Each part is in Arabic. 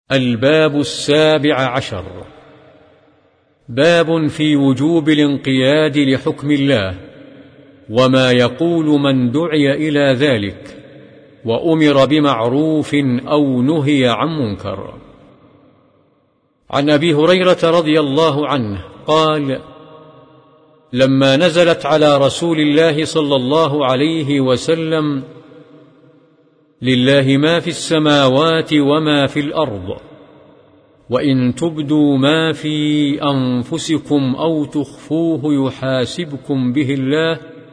الباب 17. باب في وجوب الانقياد لحكم الله وما يقول من دعي إلى ذلك وأمر بمعروف أو نهي عن منكر. عن أبي هريرة رضي الله عنه قال: لما نزلت على رسول الله صلى الله عليه وسلم: لله ما في السماوات وما في الأرض، وإن تبدوا ما في أنفسكم أو تخفوه يحاسبكم به الله،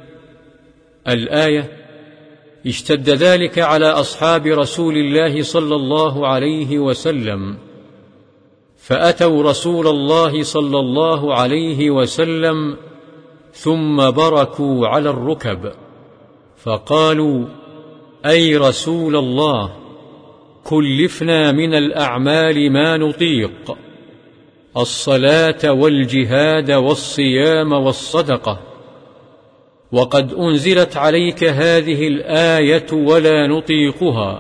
الآية، اشتد ذلك على أصحاب رسول الله صلى الله عليه وسلم، فأتوا رسول الله صلى الله عليه وسلم ثم بركوا على الركب فقالوا: أي رسول الله، كلفنا من الأعمال ما نطيق، الصلاة والجهاد والصيام والصدقة، وقد أنزلت عليك هذه الآية ولا نطيقها.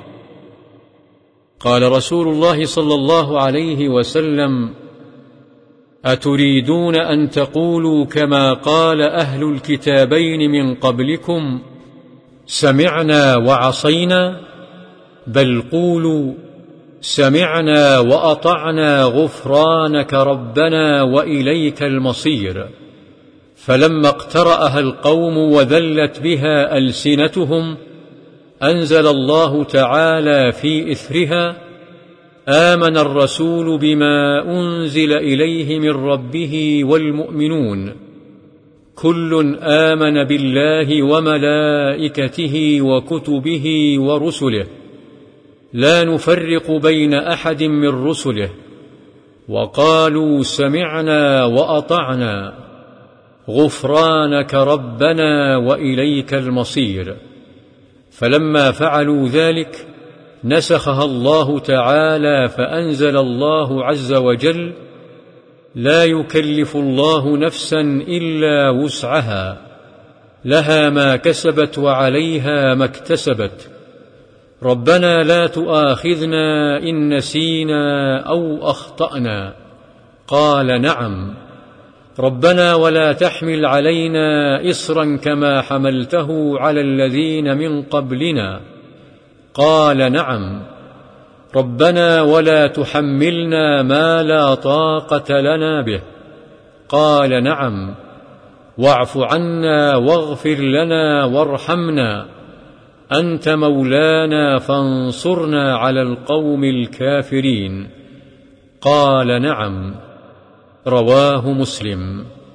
قال رسول الله صلى الله عليه وسلم: أتريدون أن تقولوا كما قال أهل الكتابين من قبلكم: سمعنا وعصينا؟ بل قولوا: سمعنا وأطعنا غفرانك ربنا وإليك المصير. فلما اقترأها القوم وذلت بها ألسنتهم، أنزل الله تعالى في إثرها: آمن الرسول بما أنزل إليه من ربه والمؤمنون، كل آمن بالله وملائكته وكتبه ورسله، لا نفرق بين أحد من رسله، وقالوا: سمعنا وأطعنا غفرانك ربنا وإليك المصير. فلما فعلوا ذلك نسخها الله تعالى، فأنزل الله عز وجل: لا يكلف الله نفسا إلا وسعها، لها ما كسبت وعليها ما اكتسبت، ربنا لا تؤاخذنا إن نسينا أو أخطأنا. قال: نعم. ربنا ولا تحمل علينا إصرا كما حملته على الذين من قبلنا. قال: نعم. ربنا ولا تحملنا ما لا طاقة لنا به. قال: نعم. واعف عنا واغفر لنا وارحمنا، أنت مولانا فانصرنا على القوم الكافرين. قال: نعم. رواه مسلم.